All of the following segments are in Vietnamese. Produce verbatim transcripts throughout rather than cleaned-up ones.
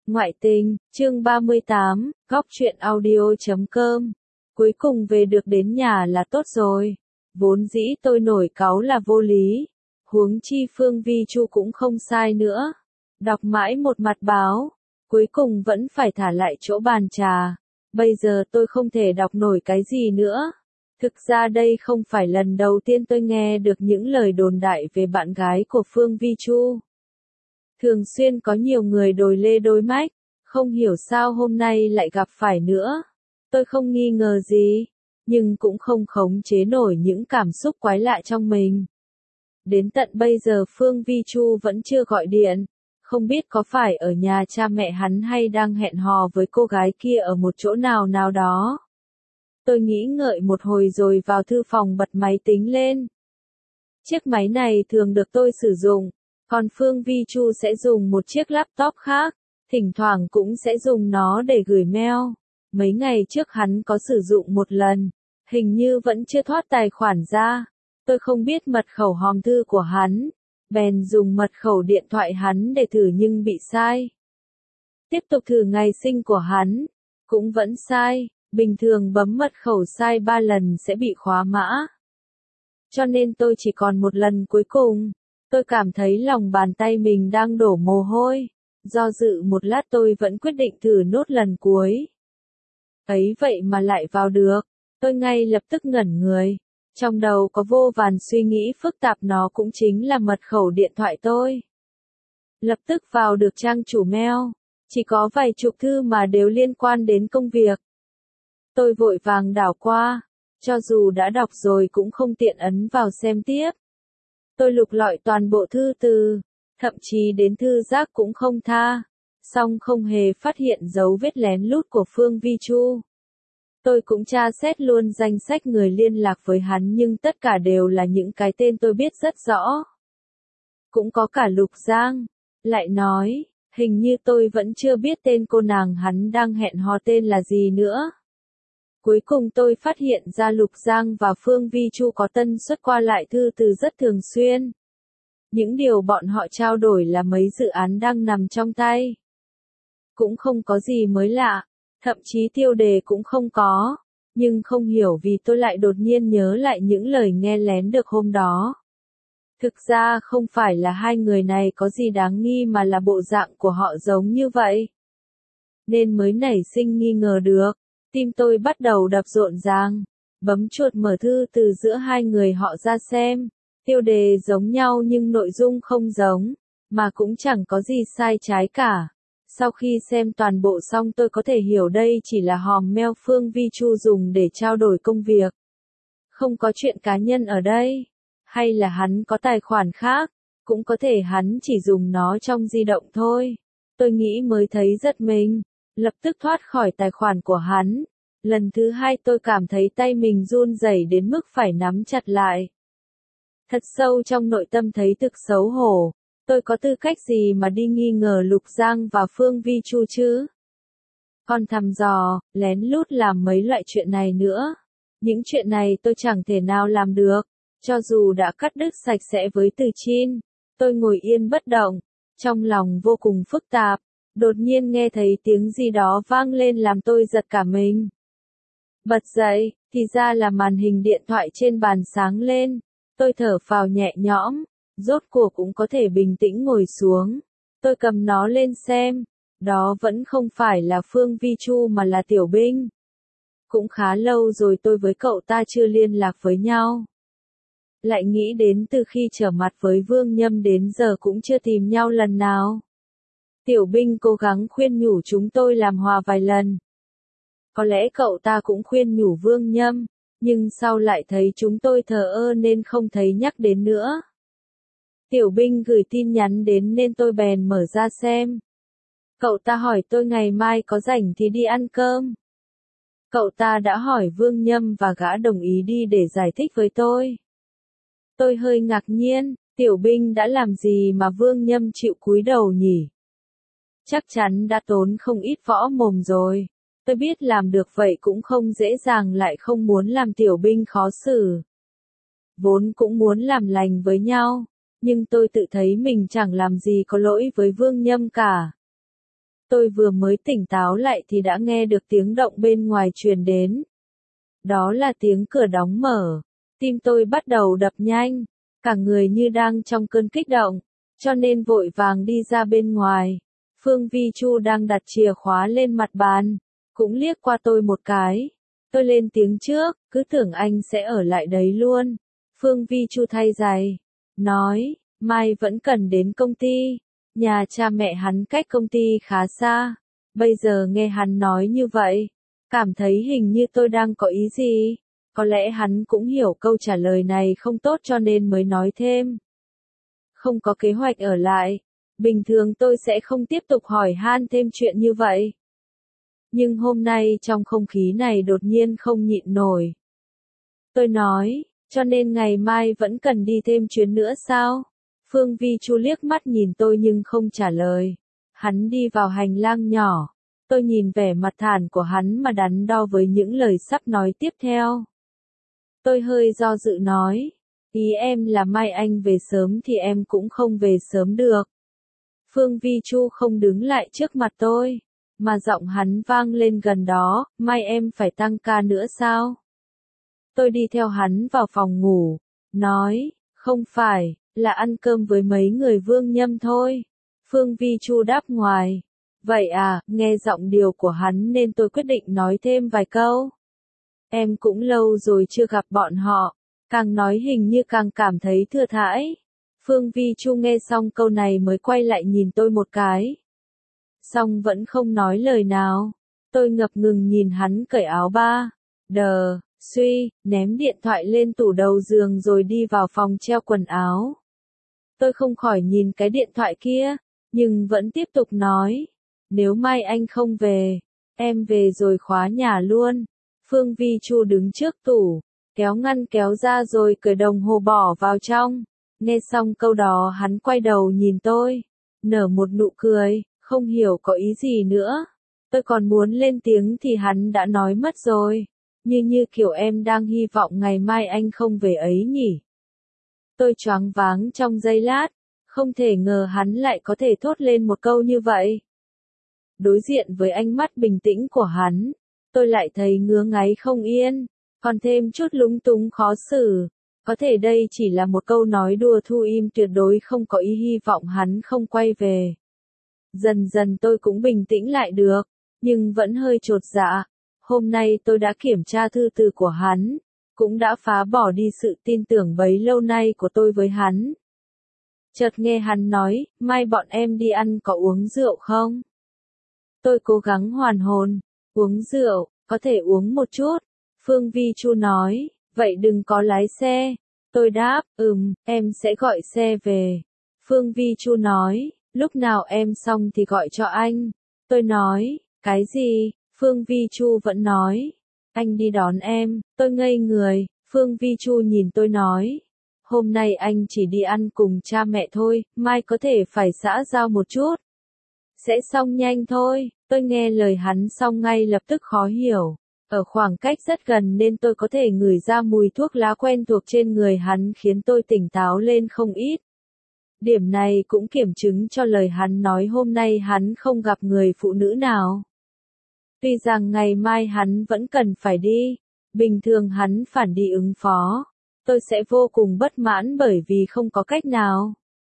Ngoại tình, chương ba mươi tám, góc truyện audio chấm com. Cuối cùng về được đến nhà là tốt rồi. Vốn dĩ tôi nổi cáu là vô lý. Huống chi Phương Vi Chu cũng không sai nữa. Đọc mãi một mặt báo. Cuối cùng vẫn phải thả lại chỗ bàn trà. Bây giờ tôi không thể đọc nổi cái gì nữa. Thực ra đây không phải lần đầu tiên tôi nghe được những lời đồn đại về bạn gái của Phương Vi Chu. Thường xuyên có nhiều người đồi lê đôi mách, không hiểu sao hôm nay lại gặp phải nữa. Tôi không nghi ngờ gì, nhưng cũng không khống chế nổi những cảm xúc quái lạ trong mình. Đến tận bây giờ Phương Vi Chu vẫn chưa gọi điện, không biết có phải ở nhà cha mẹ hắn hay đang hẹn hò với cô gái kia ở một chỗ nào nào đó. Tôi nghĩ ngợi một hồi rồi vào thư phòng bật máy tính lên. Chiếc máy này thường được tôi sử dụng. Còn Phương Vi Chu sẽ dùng một chiếc laptop khác, thỉnh thoảng cũng sẽ dùng nó để gửi mail. Mấy ngày trước hắn có sử dụng một lần, hình như vẫn chưa thoát tài khoản ra. Tôi không biết mật khẩu hòm thư của hắn, bèn dùng mật khẩu điện thoại hắn để thử nhưng bị sai. Tiếp tục thử ngày sinh của hắn, cũng vẫn sai, bình thường bấm mật khẩu sai ba lần sẽ bị khóa mã. Cho nên tôi chỉ còn một lần cuối cùng. Tôi cảm thấy lòng bàn tay mình đang đổ mồ hôi. Do dự một lát tôi vẫn quyết định thử nốt lần cuối. Ấy vậy mà lại vào được. Tôi ngay lập tức ngẩn người. Trong đầu có vô vàn suy nghĩ phức tạp, nó cũng chính là mật khẩu điện thoại tôi. Lập tức vào được trang chủ mail. Chỉ có vài chục thư mà đều liên quan đến công việc. Tôi vội vàng đảo qua. Cho dù đã đọc rồi cũng không tiện ấn vào xem tiếp. Tôi lục lọi toàn bộ thư từ, thậm chí đến thư giác cũng không tha, song không hề phát hiện dấu vết lén lút của Phương Vi Chu. Tôi cũng tra xét luôn danh sách người liên lạc với hắn nhưng tất cả đều là những cái tên tôi biết rất rõ. Cũng có cả Lục Giang. Lại nói, hình như tôi vẫn chưa biết tên cô nàng hắn đang hẹn hò tên là gì nữa. Cuối cùng tôi phát hiện ra Lục Giang và Phương Vi Chu có tần suất qua lại thư từ rất thường xuyên. Những điều bọn họ trao đổi là mấy dự án đang nằm trong tay. Cũng không có gì mới lạ, thậm chí tiêu đề cũng không có, nhưng không hiểu vì tôi lại đột nhiên nhớ lại những lời nghe lén được hôm đó. Thực ra không phải là hai người này có gì đáng nghi mà là bộ dạng của họ giống như vậy. Nên mới nảy sinh nghi ngờ được. Tim tôi bắt đầu đập rộn ràng, bấm chuột mở thư từ giữa hai người họ ra xem, tiêu đề giống nhau nhưng nội dung không giống, mà cũng chẳng có gì sai trái cả. Sau khi xem toàn bộ xong tôi có thể hiểu đây chỉ là hòm mail Phương Vi Chu dùng để trao đổi công việc. Không có chuyện cá nhân ở đây, hay là hắn có tài khoản khác, cũng có thể hắn chỉ dùng nó trong di động thôi. Tôi nghĩ mới thấy giật mình. Lập tức thoát khỏi tài khoản của hắn. Lần thứ hai tôi cảm thấy tay mình run rẩy đến mức phải nắm chặt lại. Thật sâu trong nội tâm thấy thực xấu hổ. Tôi có tư cách gì mà đi nghi ngờ Lục Giang và Phương Vi Chu chứ? Còn thăm dò, lén lút làm mấy loại chuyện này nữa. Những chuyện này tôi chẳng thể nào làm được. Cho dù đã cắt đứt sạch sẽ với Từ Chin. Tôi ngồi yên bất động. Trong lòng vô cùng phức tạp. Đột nhiên nghe thấy tiếng gì đó vang lên làm tôi giật cả mình. Bật dậy, thì ra là màn hình điện thoại trên bàn sáng lên. Tôi thở phào nhẹ nhõm, rốt cuộc cũng có thể bình tĩnh ngồi xuống. Tôi cầm nó lên xem, đó vẫn không phải là Phương Vi Chu mà là Tiểu Binh. Cũng khá lâu rồi tôi với cậu ta chưa liên lạc với nhau. Lại nghĩ đến từ khi trở mặt với Vương Nhâm đến giờ cũng chưa tìm nhau lần nào. Tiểu Binh cố gắng khuyên nhủ chúng tôi làm hòa vài lần. Có lẽ cậu ta cũng khuyên nhủ Vương Nhâm, nhưng sau lại thấy chúng tôi thờ ơ nên không thấy nhắc đến nữa. Tiểu Binh gửi tin nhắn đến nên tôi bèn mở ra xem. Cậu ta hỏi tôi ngày mai có rảnh thì đi ăn cơm. Cậu ta đã hỏi Vương Nhâm và gã đồng ý đi để giải thích với tôi. Tôi hơi ngạc nhiên, Tiểu Binh đã làm gì mà Vương Nhâm chịu cúi đầu nhỉ? Chắc chắn đã tốn không ít võ mồm rồi. Tôi biết làm được vậy cũng không dễ dàng, lại không muốn làm Tiểu Binh khó xử. Vốn cũng muốn làm lành với nhau, nhưng tôi tự thấy mình chẳng làm gì có lỗi với Vương Nhâm cả. Tôi vừa mới tỉnh táo lại thì đã nghe được tiếng động bên ngoài truyền đến. Đó là tiếng cửa đóng mở. Tim tôi bắt đầu đập nhanh, cả người như đang trong cơn kích động, cho nên vội vàng đi ra bên ngoài. Phương Vi Chu đang đặt chìa khóa lên mặt bàn, cũng liếc qua tôi một cái. Tôi lên tiếng trước, cứ tưởng anh sẽ ở lại đấy luôn. Phương Vi Chu thay giày, nói, mai vẫn cần đến công ty. Nhà cha mẹ hắn cách công ty khá xa. Bây giờ nghe hắn nói như vậy, cảm thấy hình như tôi đang có ý gì. Có lẽ hắn cũng hiểu câu trả lời này không tốt cho nên mới nói thêm. Không có kế hoạch ở lại. Bình thường tôi sẽ không tiếp tục hỏi han thêm chuyện như vậy. Nhưng hôm nay trong không khí này đột nhiên không nhịn nổi. Tôi nói, cho nên ngày mai vẫn cần đi thêm chuyến nữa sao? Phương Vi Chu liếc mắt nhìn tôi nhưng không trả lời. Hắn đi vào hành lang nhỏ. Tôi nhìn vẻ mặt thản của hắn mà đắn đo với những lời sắp nói tiếp theo. Tôi hơi do dự nói, ý em là mai anh về sớm thì em cũng không về sớm được. Phương Vi Chu không đứng lại trước mặt tôi, mà giọng hắn vang lên gần đó, mai em phải tăng ca nữa sao? Tôi đi theo hắn vào phòng ngủ, nói, không phải, là ăn cơm với mấy người Vương Nhâm thôi. Phương Vi Chu đáp ngoài, vậy à, nghe giọng điệu của hắn nên tôi quyết định nói thêm vài câu. Em cũng lâu rồi chưa gặp bọn họ, càng nói hình như càng cảm thấy thừa thãi. Phương Vi Chu nghe xong câu này mới quay lại nhìn tôi một cái. Xong vẫn không nói lời nào. Tôi ngập ngừng nhìn hắn cởi áo ba. Đờ, suy, ném điện thoại lên tủ đầu giường rồi đi vào phòng treo quần áo. Tôi không khỏi nhìn cái điện thoại kia, nhưng vẫn tiếp tục nói. Nếu mai anh không về, em về rồi khóa nhà luôn. Phương Vi Chu đứng trước tủ, kéo ngăn kéo ra rồi cởi đồng hồ bỏ vào trong. Nghe xong câu đó hắn quay đầu nhìn tôi, nở một nụ cười, không hiểu có ý gì nữa. Tôi còn muốn lên tiếng thì hắn đã nói mất rồi, như như kiểu em đang hy vọng ngày mai anh không về ấy nhỉ. Tôi choáng váng trong giây lát, không thể ngờ hắn lại có thể thốt lên một câu như vậy. Đối diện với ánh mắt bình tĩnh của hắn, tôi lại thấy ngứa ngáy không yên, còn thêm chút lúng túng khó xử. Có thể đây chỉ là một câu nói đùa thu im tuyệt đối không có ý hy vọng hắn không quay về. Dần dần tôi cũng bình tĩnh lại được, nhưng vẫn hơi chột dạ. Hôm nay tôi đã kiểm tra thư từ của hắn, cũng đã phá bỏ đi sự tin tưởng bấy lâu nay của tôi với hắn. Chợt nghe hắn nói, mai bọn em đi ăn có uống rượu không? Tôi cố gắng hoàn hồn, uống rượu, có thể uống một chút. Phương Vi Chu nói, vậy đừng có lái xe. Tôi đáp, ừm, em sẽ gọi xe về. Phương Vi Chu nói, lúc nào em xong thì gọi cho anh. Tôi nói, cái gì? Phương Vi Chu vẫn nói, anh đi đón em. Tôi ngây người, Phương Vi Chu nhìn tôi nói, hôm nay anh chỉ đi ăn cùng cha mẹ thôi, mai có thể phải xã giao một chút. Sẽ xong nhanh thôi. Tôi nghe lời hắn xong ngay lập tức khó hiểu. Ở khoảng cách rất gần nên tôi có thể ngửi ra mùi thuốc lá quen thuộc trên người hắn khiến tôi tỉnh táo lên không ít. Điểm này cũng kiểm chứng cho lời hắn nói hôm nay hắn không gặp người phụ nữ nào. Tuy rằng ngày mai hắn vẫn cần phải đi, bình thường hắn phản đi ứng phó, tôi sẽ vô cùng bất mãn bởi vì không có cách nào.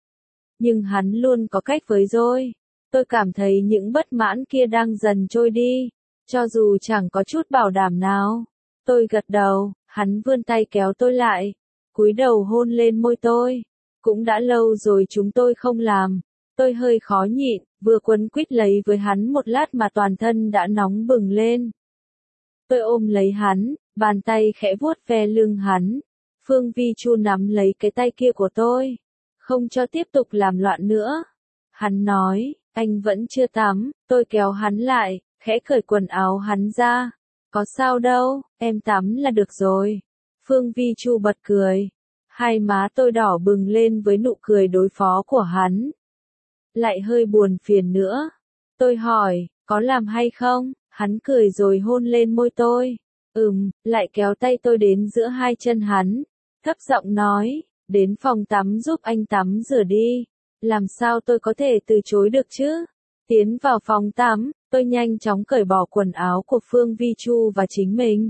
Nhưng hắn luôn có cách với tôi. Tôi cảm thấy những bất mãn kia đang dần trôi đi, cho dù chẳng có chút bảo đảm nào. Tôi gật đầu, hắn vươn tay kéo tôi lại, cúi đầu hôn lên môi tôi. Cũng đã lâu rồi chúng tôi không làm. Tôi hơi khó nhịn, vừa quấn quýt lấy với hắn một lát mà toàn thân đã nóng bừng lên. Tôi ôm lấy hắn, bàn tay khẽ vuốt ve lưng hắn. Phương Vi Chu nắm lấy cái tay kia của tôi, không cho tiếp tục làm loạn nữa. Hắn nói, anh vẫn chưa tắm. Tôi kéo hắn lại, khẽ cởi quần áo hắn ra. Có sao đâu, em tắm là được rồi. Phương Vi Chu bật cười. Hai má tôi đỏ bừng lên với nụ cười đối phó của hắn. Lại hơi buồn phiền nữa. Tôi hỏi, có làm hay không? Hắn cười rồi hôn lên môi tôi. Ừm, lại kéo tay tôi đến giữa hai chân hắn. Thấp giọng nói, đến phòng tắm giúp anh tắm rửa đi. Làm sao tôi có thể từ chối được chứ? Tiến vào phòng tắm, tôi nhanh chóng cởi bỏ quần áo của Phương Vi Chu và chính mình.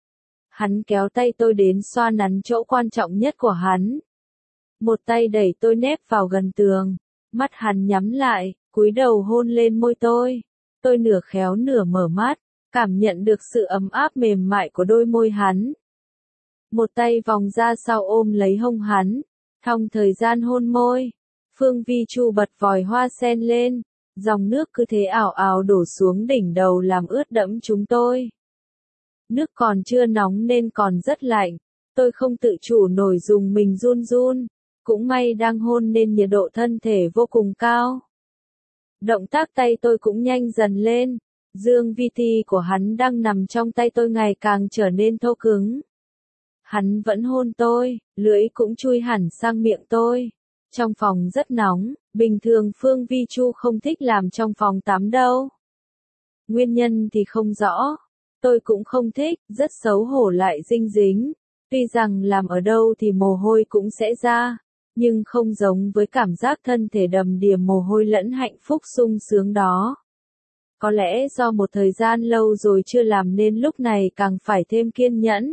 Hắn kéo tay tôi đến xoa nắn chỗ quan trọng nhất của hắn. Một tay đẩy tôi nép vào gần tường, mắt hắn nhắm lại, cúi đầu hôn lên môi tôi. Tôi nửa khéo nửa mở mắt, cảm nhận được sự ấm áp mềm mại của đôi môi hắn. Một tay vòng ra sau ôm lấy hông hắn, thong thời gian hôn môi. Phương Vi Chu bật vòi hoa sen lên, dòng nước cứ thế ảo ảo đổ xuống đỉnh đầu làm ướt đẫm chúng tôi. Nước còn chưa nóng nên còn rất lạnh, tôi không tự chủ nổi dùng mình run run, cũng may đang hôn nên nhiệt độ thân thể vô cùng cao. Động tác tay tôi cũng nhanh dần lên, dương vi ti của hắn đang nằm trong tay tôi ngày càng trở nên thô cứng. Hắn vẫn hôn tôi, lưỡi cũng chui hẳn sang miệng tôi. Trong phòng rất nóng, bình thường Phương Vi Chu không thích làm trong phòng tắm đâu. Nguyên nhân thì không rõ, tôi cũng không thích, rất xấu hổ lại dinh dính. Tuy rằng làm ở đâu thì mồ hôi cũng sẽ ra, nhưng không giống với cảm giác thân thể đầm đìa mồ hôi lẫn hạnh phúc sung sướng đó. Có lẽ do một thời gian lâu rồi chưa làm nên lúc này càng phải thêm kiên nhẫn.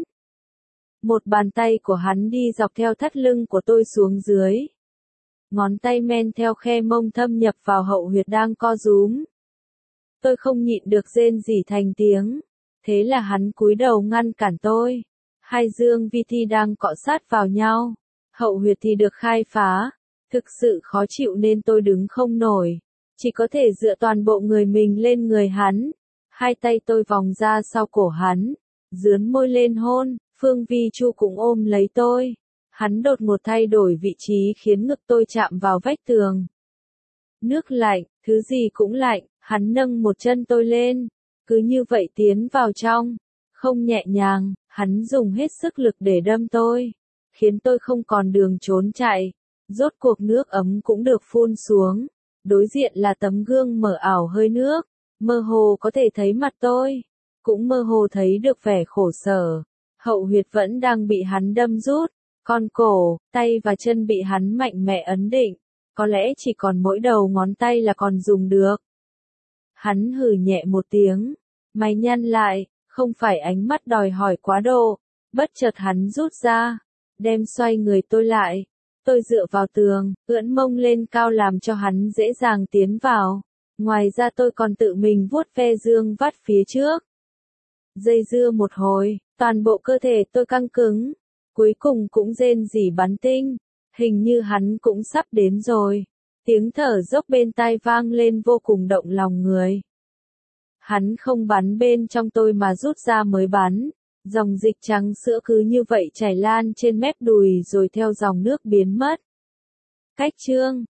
Một bàn tay của hắn đi dọc theo thắt lưng của tôi xuống dưới. Ngón tay men theo khe mông thâm nhập vào hậu huyệt đang co rúm. Tôi không nhịn được rên rỉ thành tiếng. Thế là hắn cúi đầu ngăn cản tôi. Hai dương vi thi đang cọ sát vào nhau. Hậu huyệt thì được khai phá. Thực sự khó chịu nên tôi đứng không nổi. Chỉ có thể dựa toàn bộ người mình lên người hắn. Hai tay tôi vòng ra sau cổ hắn. Dướn môi lên hôn. Phương Vi Chu cũng ôm lấy tôi. Hắn đột ngột thay đổi vị trí khiến ngực tôi chạm vào vách tường. Nước lạnh, thứ gì cũng lạnh, hắn nâng một chân tôi lên. Cứ như vậy tiến vào trong. Không nhẹ nhàng, hắn dùng hết sức lực để đâm tôi. Khiến tôi không còn đường trốn chạy. Rốt cuộc nước ấm cũng được phun xuống. Đối diện là tấm gương mở ảo hơi nước. Mơ hồ có thể thấy mặt tôi. Cũng mơ hồ thấy được vẻ khổ sở. Hậu huyệt vẫn đang bị hắn đâm rút. Con cổ, tay và chân bị hắn mạnh mẽ ấn định. Có lẽ chỉ còn mỗi đầu ngón tay là còn dùng được. Hắn hừ nhẹ một tiếng. Mày nhăn lại, không phải ánh mắt đòi hỏi quá độ. Bất chợt hắn rút ra. Đem xoay người tôi lại. Tôi dựa vào tường, ưỡn mông lên cao làm cho hắn dễ dàng tiến vào. Ngoài ra tôi còn tự mình vuốt ve dương vắt phía trước. Dây dưa một hồi, toàn bộ cơ thể tôi căng cứng. Cuối cùng cũng rên rỉ bắn tinh. Hình như hắn cũng sắp đến rồi. Tiếng thở dốc bên tai vang lên vô cùng động lòng người. Hắn không bắn bên trong tôi mà rút ra mới bắn. Dòng dịch trắng sữa cứ như vậy chảy lan trên mép đùi rồi theo dòng nước biến mất. Cách chương